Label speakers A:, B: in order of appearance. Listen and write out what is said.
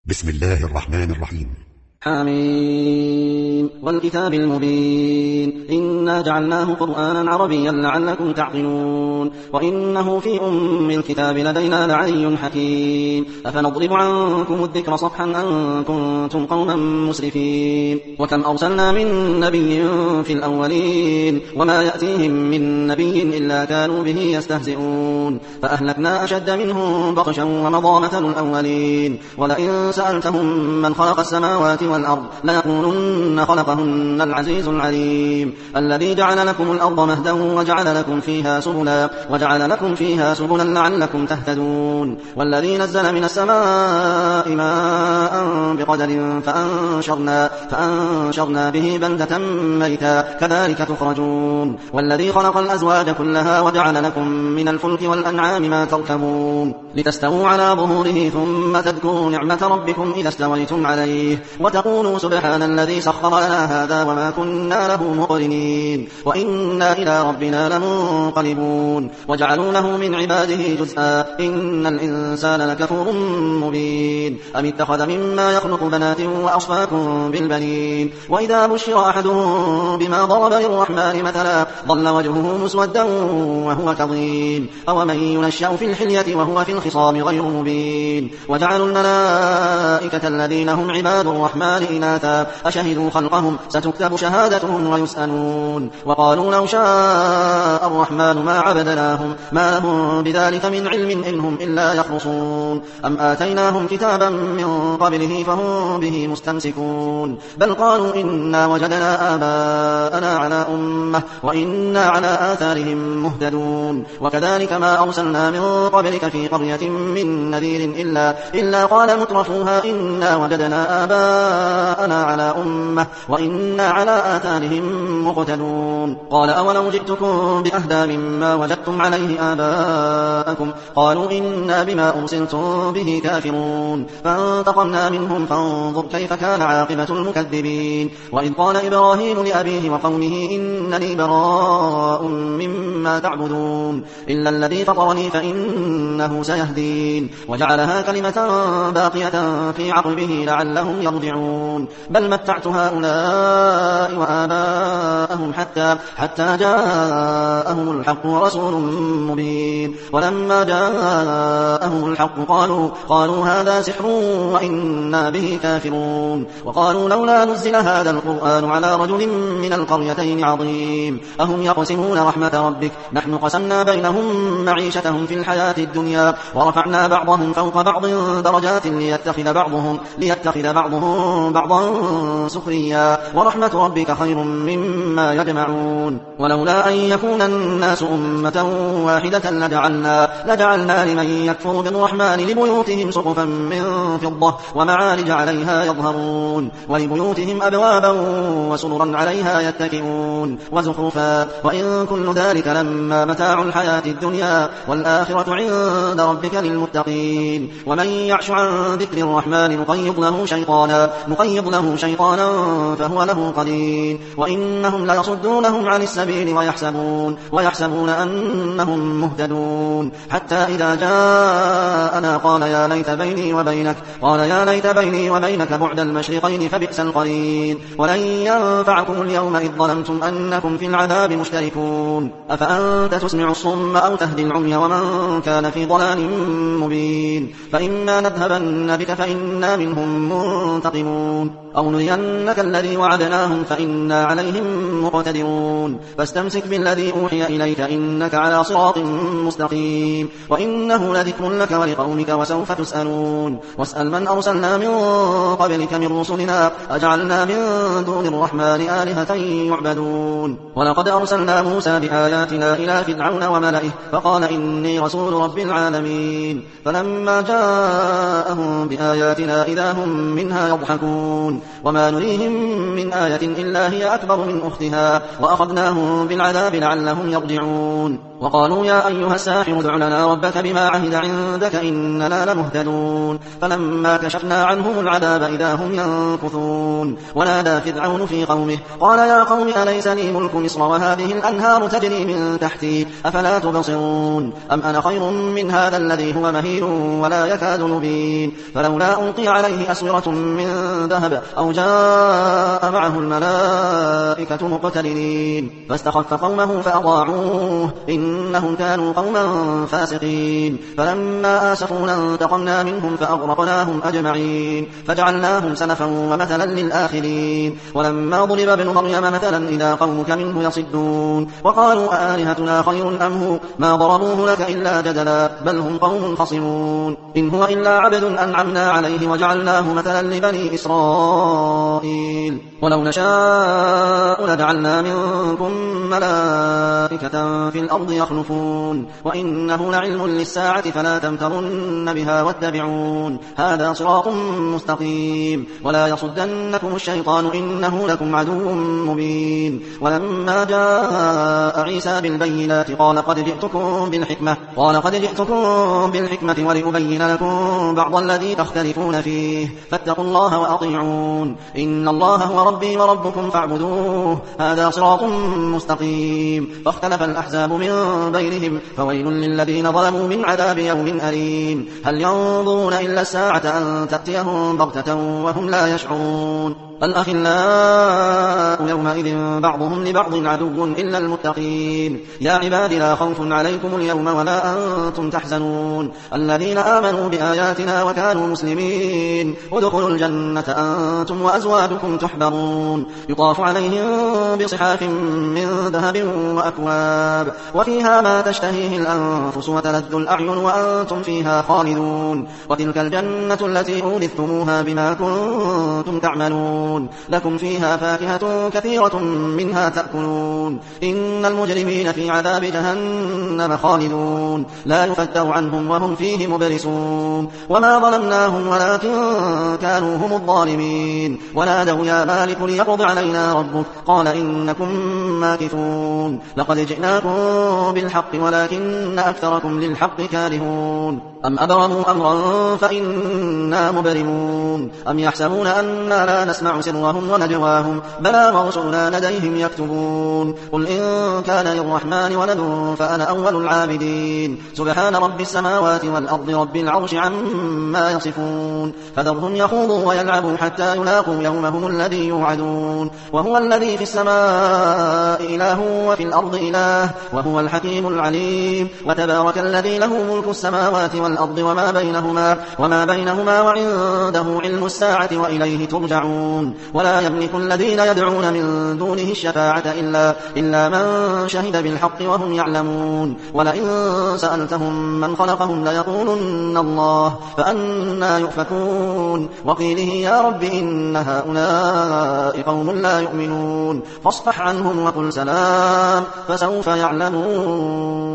A: بسم الله الرحمن الرحيم.
B: حميم والكتاب المبين إنا جعلناه قرآنا عربيا لعلكم تعقلون وإنه في الكتاب لدينا لعلي حكيم أفنضرب عنكم الذكر صفحا أن كنتم قوما مسرفين وكم أرسلنا من نبي في الأولين وما يأتيهم من نبي إلا كانوا به يستهزئون فأهلكنا أشد منهم بطشا ومضى مثل الأولين ولئن سألتهم من خلق السماوات والأرض ليقولن خلقهن العزيز العليم الذي جعل لكم الأرض مهدا وجعل لكم فيها سبلا لعلكم تهتدون والذي نزل من السماء ماء بقدر فأنشرنا به بلدة ميتا كذلك تخرجون والذي خلق الأزواج كلها وجعل لكم من الفلك والأنعام ما تركبون لتستووا على ظهوره ثم تذكروا نعمة ربكم إذا استويتم عليه وتقولوا سبحان الذي سخر لنا هذا وما كنا له مقرنين وإنا إلى ربنا لمنقلبون وجعلوا له من عباده جزءا إن الإنسان لكفور مبين أم اتخذ مما يخلق بنات وأصفاكم بالبنين وإذا بشر أحدهم بما ضرب للرحمن مثلا ظل وجهه مسودا وهو كظيم أومن ينشأ في الحلية وهو في الخصام غير مبين وجعلوا الملائكة الذين هم عباد الرحمن إناثا أشهدوا خلقهم ستكتب شهادتهم ويسألون وقالوا لو شاء الرحمن ما عبدناهم ما لهم بذلك من علم إنهم إلا يخرصون أم آتيناهم كتابا من قبله فهم به مستمسكون بل قالوا إنا وجدنا آباءنا على أمة وإنا على آثارهم مهتدون وكذلك ما أرسلنا من قبلك في قرية من نذير إلا قال مترفوها إنا وجدنا آباءنا على أمة وإنا على آثارهم مقتدون قال أولو جئتكم بأهدى مما وجدتم عليه آباءكم قالوا إنا بما أرسلتم به كافرون فانتقمنا منهم فانظر كيف كان عاقبة المكذبين وإذ قال إبراهيم لأبيه وقومه إنني براء مما تعبدون إلا الذي فطرني فإنه سيهدين وجعلها كلمة باقية في عقبه لعلهم يرجعون بل متعت هؤلاء وآباءهم حتى جاءهم الحق ورسول مبين ولما جاءهم الحق قالوا هذا سحر وإنا به كافرون وقالوا لولا نزل هذا القرآن على رجل من القريتين عظيم أهم يقسمون رحمة ربك نحن قسمنا بينهم معيشتهم في الحياة الدنيا ورفعنا بعضهم فوق بعض درجات ليتخذ بعضهم بعضا سخريا ورحمة ربك خير مما يجمعون ولولا أن يكون الناس أمة واحدة لجعلنا لمن يكفر بالرحمن لبيوتهم سقفا من فضة ومعارج عليها يظهرون ولبيوتهم أبوابا وسررا عليها يتكئون وزخرفا وإن كل ذلك لما متاع الحياة الدنيا والآخرة عند ربك للمتقين ومن يعش عن ذكر الرحمن نقيض له شيطانا فهو له قرين وإنهم ليصدونهم عن السبيل ويحسبون أنهم مهتدون حتى إذا جاءنا قال يا ليت بيني وبينك بعد المشرقين فبئس القرين ولن ينفعكم اليوم إذ ظلمتم أنكم في العذاب مشتركون أفأنت تسمع الصم أو تهدي العمي ومن كان في ضلال مبين فإما نذهبن بك فإنا منهم منتقمون أو نرينك الذي وعدناهم فإنا عليهم مقتدرون فاستمسك بالذي أوحي إليك إنك على صراط مستقيم وإنه لذكر لك ولقومك وسوف تسألون واسأل من أرسلنا من قبلك من رسلنا أجعلنا من دون الرحمن آلهة يعبدون ولقد أرسلنا موسى بآياتنا إلى فرعون وملئه فقال إني رسول رب العالمين فلما جاءهم بآياتنا إذا هم منها يضحكون وما نريهم من آية إلا هي أكبر من أختها وأخذناهم بالعذاب لعلهم يرجعون وقالوا يا أيها الساحر ادع لنا ربك بما عهد عندك إننا لمهتدون فلما كشفنا عنهم العذاب إذا هم ينكثون ونادى فرعون في قومه قال يا قوم أليس لي ملك مصر وهذه الأنهار تجري من تحتي أفلا تبصرون أم أنا خير من هذا الذي هو مهين ولا يكاد يبين فلولا ألقي عليه أسورة من ذهب أو جاء معه الملائكة مقترنين فاستخف قومه فأطاعوه إنهم كانوا قوما فاسقين فلما آسفونا انتقمنا منهم فأغرقناهم أجمعين فجعلناهم سلفا ومثلا للآخرين ولما ضرب ابن مريم مثلا إذا قومك منه يصدون وقالوا آلهتنا خير أم هو ما ضربوه لك إلا جدلا بل هم قوم خصمون إن هو إلا عبد أنعمنا عليه وجعلناه مثلا لبني إسرائيل ولو نشاء لجعلنا منكم ملائكة في الأرض يخلفون وإنه لعلم للساعة فلا تمترن بها واتبعون هذا صراط مستقيم ولا يصدنكم الشيطان إنه لكم عدو مبين ولما جاء عيسى بالبينات قال قد جئتكم بالحكمة ولأبين لكم بعض الذي تختلفون فيه فاتقوا الله وأطيعون إن الله هو ربي وربكم فاعبدوه هذا صراط مستقيم فاختلف الأحزاب من بينهم فويل للذين ظلموا من عذاب يوم أليم هل ينظرون إلا الساعة أن تأتيهم بغتة وهم لا يشعرون الأخلاء يومئذ بعضهم لبعض عدو إلا المتقين يا عباد لا خوف عليكم اليوم ولا أنتم تحزنون الذين آمنوا بآياتنا وكانوا مسلمين ادخلوا الجنة أنتم وأزواجكم تحبرون يطاف عليهم بصحاف من ذهب وأكواب وفيها ما تشتهيه الأنفس وتلذ الأعين وأنتم فيها خالدون وتلك الجنة التي أورثتموها بما كنتم تعملون لكم فيها فاكهة كثيرة منها تأكلون إن المجرمين في عذاب جهنم خالدون لا يفتر عنهم وهم فيه مبلسون وما ظلمناهم ولكن كانوا هم الظالمين ونادوا يا مالك ليقض علينا ربك قال إنكم ماكثون لقد جئناكم بالحق ولكن أكثركم للحق كارهون أم أبرموا أمرا فإنا مبرمون أم يحسبون أننا لا نسمع سرهم ونجواهم بلى ورسلنا لديهم يكتبون قل إن كان للرحمن ولد فأنا أول العابدين سبحان رب السماوات والأرض رب العرش عما يصفون فذرهم يخوضوا ويلعبوا حتى يلاقوا يومهم الذي يوعدون وهو الذي في السماء إله وفي الأرض إله وهو الحكيم العليم وتبارك الذي له ملك السماوات والأرض وما بينهما وعنده علم الساعة وإليه ترجعون ولا يملك الذين يدعون من دونه الشفاعة إلا من شهد بالحق وهم يعلمون ولئن سألتهم من خلقهم ليقولن الله فأنى يؤفكون وقيله يا رب إن هؤلاء قوم لا يؤمنون فاصفح عنهم وقل سلام فسوف يعلمون